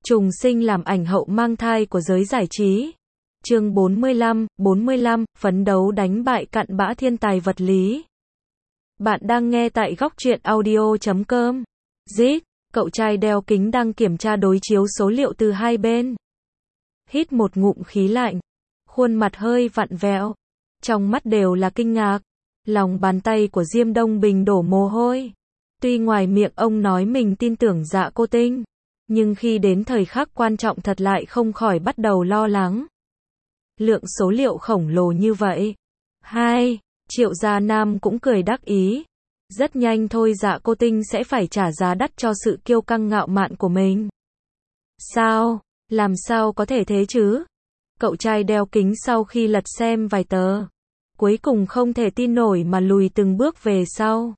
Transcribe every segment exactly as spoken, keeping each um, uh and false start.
Trùng sinh làm ảnh hậu mang thai của giới giải trí. Chương bốn mươi lăm, bốn mươi lăm, phấn đấu đánh bại cặn bã thiên tài vật lý. Bạn đang nghe tại góc truyện audio chấm com. Zit, cậu trai đeo kính đang kiểm tra đối chiếu số liệu từ hai bên. Hít một ngụm khí lạnh, khuôn mặt hơi vặn vẹo, trong mắt đều là kinh ngạc. Lòng bàn tay của Diêm Đông Bình đổ mồ hôi. Tuy ngoài miệng ông nói mình tin tưởng Dạ Cô Tinh, nhưng khi đến thời khắc quan trọng thật lại không khỏi bắt đầu lo lắng. Lượng số liệu khổng lồ như vậy. Hai, Triệu Gia Nam cũng cười đắc ý. Rất nhanh thôi Dạ Cô Tinh sẽ phải trả giá đắt cho sự kiêu căng ngạo mạn của mình. Sao? Làm sao có thể thế chứ? Cậu trai đeo kính sau khi lật xem vài tờ, cuối cùng không thể tin nổi mà lùi từng bước về sau.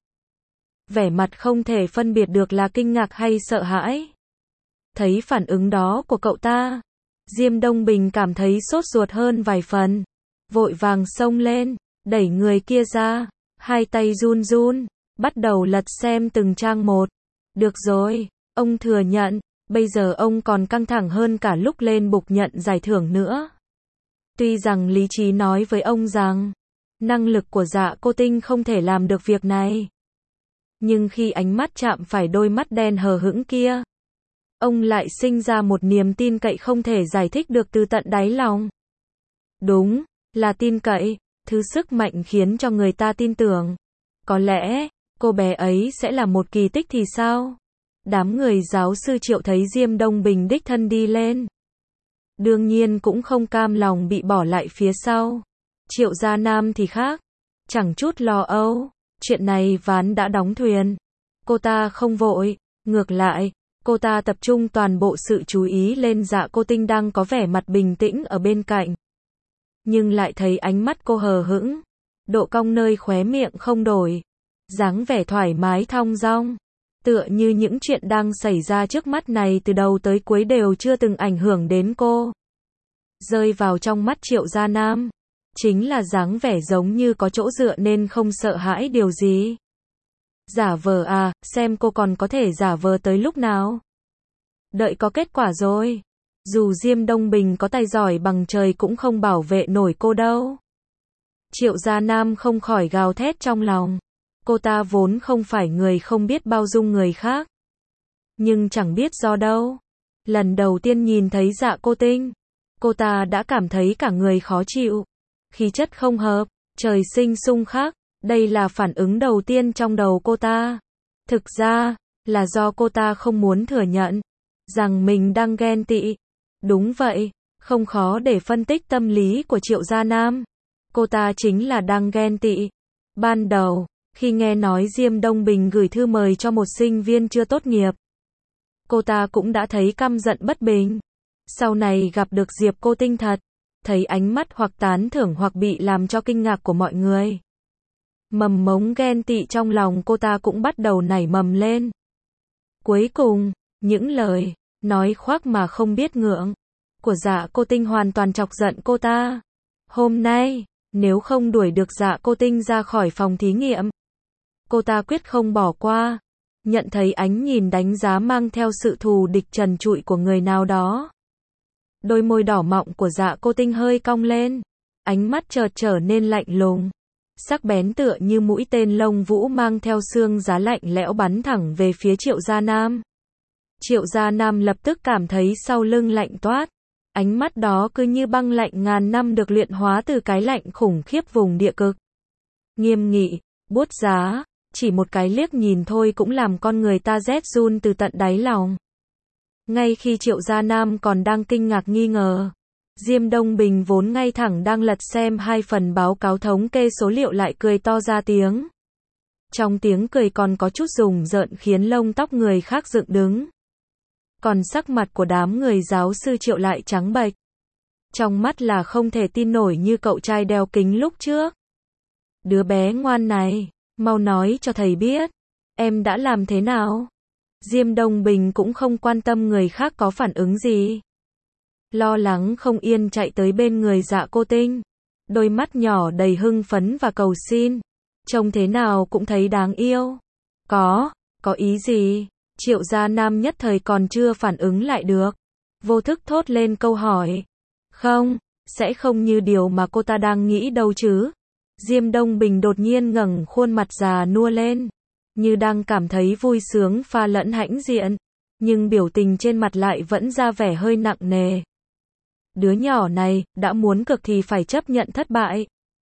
Vẻ mặt không thể phân biệt được là kinh ngạc hay sợ hãi. Thấy phản ứng đó của cậu ta, Diêm Đông Bình cảm thấy sốt ruột hơn vài phần. Vội vàng xông lên, đẩy người kia ra, hai tay run run, bắt đầu lật xem từng trang một. Được rồi, ông thừa nhận, bây giờ ông còn căng thẳng hơn cả lúc lên bục nhận giải thưởng nữa. Tuy rằng lý trí nói với ông rằng, năng lực của Dạ Cô Tinh không thể làm được việc này. Nhưng khi ánh mắt chạm phải đôi mắt đen hờ hững kia, ông lại sinh ra một niềm tin cậy không thể giải thích được từ tận đáy lòng. Đúng, là tin cậy, thứ sức mạnh khiến cho người ta tin tưởng. Có lẽ, cô bé ấy sẽ là một kỳ tích thì sao? Đám người giáo sư Triệu thấy Diêm Đông Bình đích thân đi lên, đương nhiên cũng không cam lòng bị bỏ lại phía sau. Triệu Gia Nam thì khác, chẳng chút lo âu, chuyện này ván đã đóng thuyền. Cô ta không vội, ngược lại, cô ta tập trung toàn bộ sự chú ý lên Dạ Cô Tinh đang có vẻ mặt bình tĩnh ở bên cạnh. Nhưng lại thấy ánh mắt cô hờ hững, độ cong nơi khóe miệng không đổi, dáng vẻ thoải mái thong dong, tựa như những chuyện đang xảy ra trước mắt này từ đầu tới cuối đều chưa từng ảnh hưởng đến cô. Rơi vào trong mắt Triệu Gia Nam, chính là dáng vẻ giống như có chỗ dựa nên không sợ hãi điều gì. Giả vờ à, xem cô còn có thể giả vờ tới lúc nào. Đợi có kết quả rồi. Dù Diêm Đông Bình có tài giỏi bằng trời cũng không bảo vệ nổi cô đâu. Triệu Gia Nam không khỏi gào thét trong lòng. Cô ta vốn không phải người không biết bao dung người khác. Nhưng chẳng biết do đâu, lần đầu tiên nhìn thấy Dạ Cô Tinh, cô ta đã cảm thấy cả người khó chịu. Khí chất không hợp, trời sinh xung khắc. Đây là phản ứng đầu tiên trong đầu cô ta. Thực ra, là do cô ta không muốn thừa nhận rằng mình đang ghen tị. Đúng vậy, không khó để phân tích tâm lý của Triệu Gia Nam. Cô ta chính là đang ghen tị. Ban đầu, khi nghe nói Diêm Đông Bình gửi thư mời cho một sinh viên chưa tốt nghiệp, cô ta cũng đã thấy căm giận bất bình. Sau này gặp được Diệp Cô Tinh thật, thấy ánh mắt hoặc tán thưởng hoặc bị làm cho kinh ngạc của mọi người, mầm mống ghen tị trong lòng cô ta cũng bắt đầu nảy mầm lên. Cuối cùng, những lời nói khoác mà không biết ngượng của Dạ Cô Tinh hoàn toàn chọc giận cô ta. Hôm nay, nếu không đuổi được Dạ Cô Tinh ra khỏi phòng thí nghiệm, cô ta quyết không bỏ qua. Nhận thấy ánh nhìn đánh giá mang theo sự thù địch trần trụi của người nào đó, đôi môi đỏ mọng của Dạ Cô Tinh hơi cong lên, ánh mắt chợt trở nên lạnh lùng, sắc bén tựa như mũi tên lông vũ mang theo xương giá lạnh lẽo bắn thẳng về phía Triệu Gia Nam. Triệu Gia Nam lập tức cảm thấy sau lưng lạnh toát, ánh mắt đó cứ như băng lạnh ngàn năm được luyện hóa từ cái lạnh khủng khiếp vùng địa cực. Nghiêm nghị, buốt giá, chỉ một cái liếc nhìn thôi cũng làm con người ta rét run từ tận đáy lòng. Ngay khi Triệu Gia Nam còn đang kinh ngạc nghi ngờ, Diêm Đông Bình vốn ngay thẳng đang lật xem hai phần báo cáo thống kê số liệu lại cười to ra tiếng. Trong tiếng cười còn có chút rùng rợn khiến lông tóc người khác dựng đứng. Còn sắc mặt của đám người giáo sư Triệu lại trắng bệch. Trong mắt là không thể tin nổi như cậu trai đeo kính lúc trước. Đứa bé ngoan này, mau nói cho thầy biết, em đã làm thế nào? Diêm Đông Bình cũng không quan tâm người khác có phản ứng gì. Lo lắng không yên chạy tới bên người Dạ Cô Tinh. Đôi mắt nhỏ đầy hưng phấn và cầu xin. Trông thế nào cũng thấy đáng yêu. Có, có ý gì? Triệu Gia Nam nhất thời còn chưa phản ứng lại được. vô thức thốt lên câu hỏi. Không, sẽ không như điều mà cô ta đang nghĩ đâu chứ. Diêm Đông Bình đột nhiên ngẩng khuôn mặt già nua lên, như đang cảm thấy vui sướng pha lẫn hãnh diện, nhưng biểu tình trên mặt lại vẫn ra vẻ hơi nặng nề. Đứa nhỏ này, đã muốn cực thì phải chấp nhận thất bại.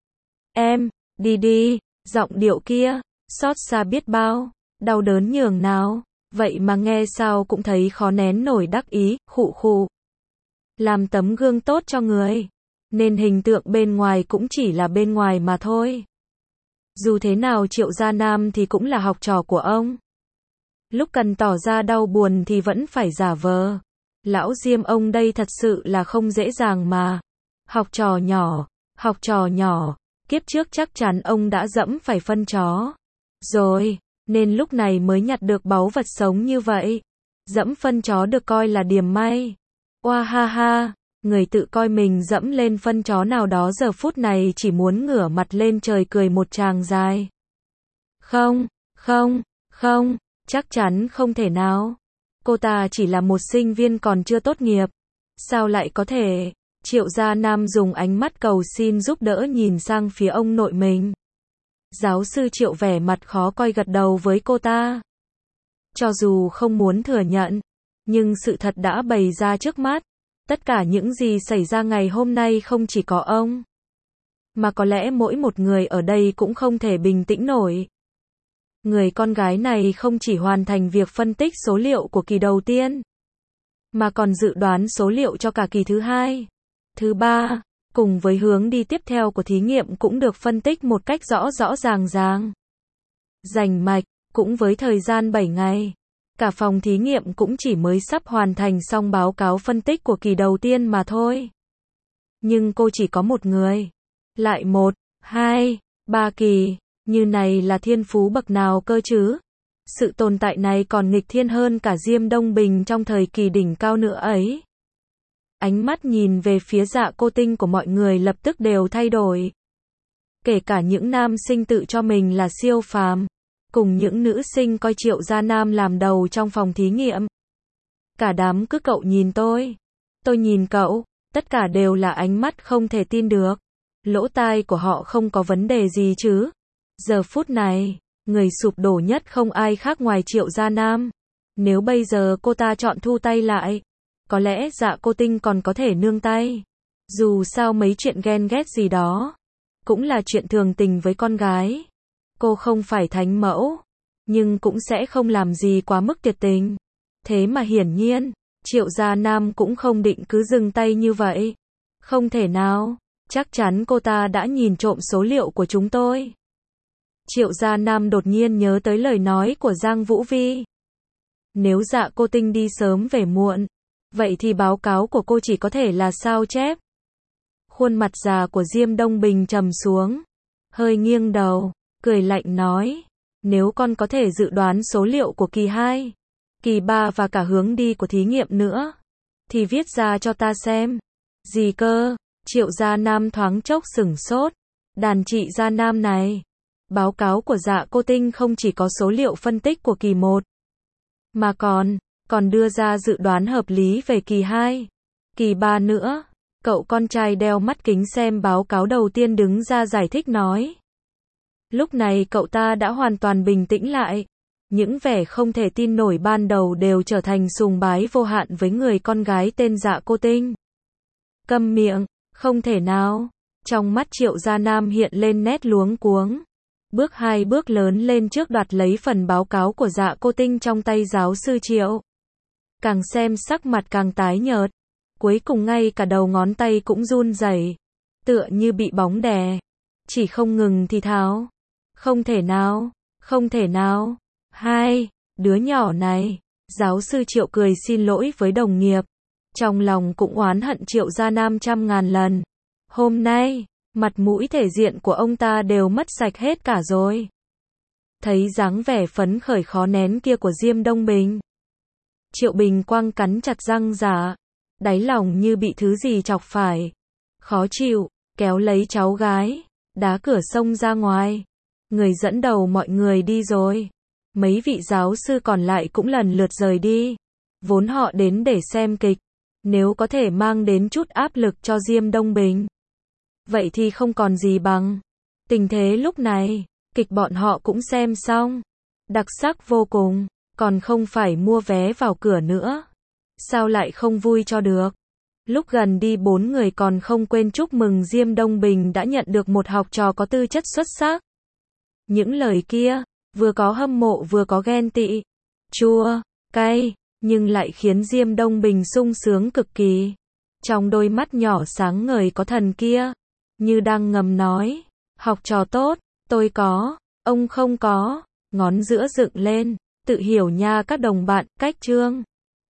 Em, đi đi, giọng điệu kia, xót xa biết bao, đau đớn nhường nào, vậy mà nghe sao cũng thấy khó nén nổi đắc ý, khụ khụ. Làm tấm gương tốt cho người, nên hình tượng bên ngoài cũng chỉ là bên ngoài mà thôi. Dù thế nào Triệu Gia Nam thì cũng là học trò của ông. Lúc cần tỏ ra đau buồn thì vẫn phải giả vờ. Lão Diêm ông đây thật sự là không dễ dàng mà. Học trò nhỏ, học trò nhỏ, kiếp trước chắc chắn ông đã dẫm phải phân chó. Rồi, nên lúc này mới nhặt được báu vật sống như vậy. Dẫm phân chó được coi là điểm may. Oa ha ha, người tự coi mình dẫm lên phân chó nào đó giờ phút này chỉ muốn ngửa mặt lên trời cười một tràng dài. Không, không, không, chắc chắn không thể nào. Cô ta chỉ là một sinh viên còn chưa tốt nghiệp. Sao lại có thể? Triệu Gia Nam dùng ánh mắt cầu xin giúp đỡ nhìn sang phía ông nội mình. Giáo sư Triệu vẻ mặt khó coi gật đầu với cô ta. Cho dù không muốn thừa nhận, nhưng sự thật đã bày ra trước mắt. Tất cả những gì xảy ra ngày hôm nay không chỉ có ông, mà có lẽ mỗi một người ở đây cũng không thể bình tĩnh nổi. Người con gái này không chỉ hoàn thành việc phân tích số liệu của kỳ đầu tiên, mà còn dự đoán số liệu cho cả kỳ thứ hai, thứ ba, cùng với hướng đi tiếp theo của thí nghiệm cũng được phân tích một cách rõ rõ ràng ràng. Rành mạch, cũng với thời gian bảy ngày. Cả phòng thí nghiệm cũng chỉ mới sắp hoàn thành xong báo cáo phân tích của kỳ đầu tiên mà thôi. Nhưng cô chỉ có một người. Lại một, hai, ba kỳ. Như này là thiên phú bậc nào cơ chứ? Sự tồn tại này còn nghịch thiên hơn cả Diêm Đông Bình trong thời kỳ đỉnh cao nữa ấy. Ánh mắt nhìn về phía Dạ Cô Tinh của mọi người lập tức đều thay đổi. Kể cả những nam sinh tự cho mình là siêu phàm, cùng những nữ sinh coi Triệu Gia Nam làm đầu trong phòng thí nghiệm. Cả đám cứ cậu nhìn tôi, tôi nhìn cậu, tất cả đều là ánh mắt không thể tin được. Lỗ tai của họ không có vấn đề gì chứ? Giờ phút này, người sụp đổ nhất không ai khác ngoài Triệu Gia Nam. Nếu bây giờ cô ta chọn thu tay lại, có lẽ Dạ Cô Tinh còn có thể nương tay. Dù sao mấy chuyện ghen ghét gì đó, cũng là chuyện thường tình với con gái. Cô không phải thánh mẫu, nhưng cũng sẽ không làm gì quá mức tuyệt tình. Thế mà hiển nhiên, Triệu Gia Nam cũng không định cứ dừng tay như vậy. Không thể nào, chắc chắn cô ta đã nhìn trộm số liệu của chúng tôi. Triệu Gia Nam đột nhiên nhớ tới lời nói của Giang Vũ Vi. Nếu Dạ Cô Tinh đi sớm về muộn, vậy thì báo cáo của cô chỉ có thể là sao chép. Khuôn mặt già của Diêm Đông Bình trầm xuống, hơi nghiêng đầu, cười lạnh nói, nếu con có thể dự đoán số liệu của kỳ hai, kỳ ba và cả hướng đi của thí nghiệm nữa, thì viết ra cho ta xem. Gì cơ? Triệu Gia Nam thoáng chốc sửng sốt. Đàn chị Gia Nam này, báo cáo của Dạ Cô Tinh không chỉ có số liệu phân tích của kỳ một, mà còn, còn đưa ra dự đoán hợp lý về kỳ hai, kỳ ba nữa. Cậu con trai đeo mắt kính xem báo cáo đầu tiên đứng ra giải thích nói. Lúc này cậu ta đã hoàn toàn bình tĩnh lại. Những vẻ không thể tin nổi ban đầu đều trở thành sùng bái vô hạn với người con gái tên Dạ Cô Tinh. Câm miệng, không thể nào. Trong mắt Triệu Gia Nam hiện lên nét luống cuống. Bước hai bước lớn lên trước đoạt lấy phần báo cáo của Dạ Cô Tinh trong tay giáo sư Triệu. Càng xem sắc mặt càng tái nhợt. Cuối cùng ngay cả đầu ngón tay cũng run rẩy, tựa như bị bóng đè. Chỉ không ngừng thì thào. Không thể nào, không thể nào. Hai, đứa nhỏ này. Giáo sư Triệu cười xin lỗi với đồng nghiệp. Trong lòng cũng oán hận Triệu Gia Nam trăm ngàn lần. Hôm nay, mặt mũi thể diện của ông ta đều mất sạch hết cả rồi. Thấy dáng vẻ phấn khởi khó nén kia của Diêm Đông Bình, Triệu Bình Quang cắn chặt răng giả, đáy lòng như bị thứ gì chọc phải. Khó chịu, kéo lấy cháu gái, đá cửa xông ra ngoài. Người dẫn đầu mọi người đi rồi. Mấy vị giáo sư còn lại cũng lần lượt rời đi. Vốn họ đến để xem kịch, Nếu có thể mang đến chút áp lực cho Diêm Đông Bình, vậy thì không còn gì bằng. Tình thế lúc này, kịch bọn họ cũng xem xong. Đặc sắc vô cùng, còn không phải mua vé vào cửa nữa. Sao lại không vui cho được? Lúc gần đi bốn người còn không quên chúc mừng Diêm Đông Bình đã nhận được một học trò có tư chất xuất sắc. Những lời kia, vừa có hâm mộ vừa có ghen tị, chua, cay, nhưng lại khiến Diêm Đông Bình sung sướng cực kỳ. Trong đôi mắt nhỏ sáng ngời có thần kia, như đang ngầm nói, học trò tốt, tôi có, ông không có, ngón giữa dựng lên, tự hiểu nha các đồng bạn, cách chương.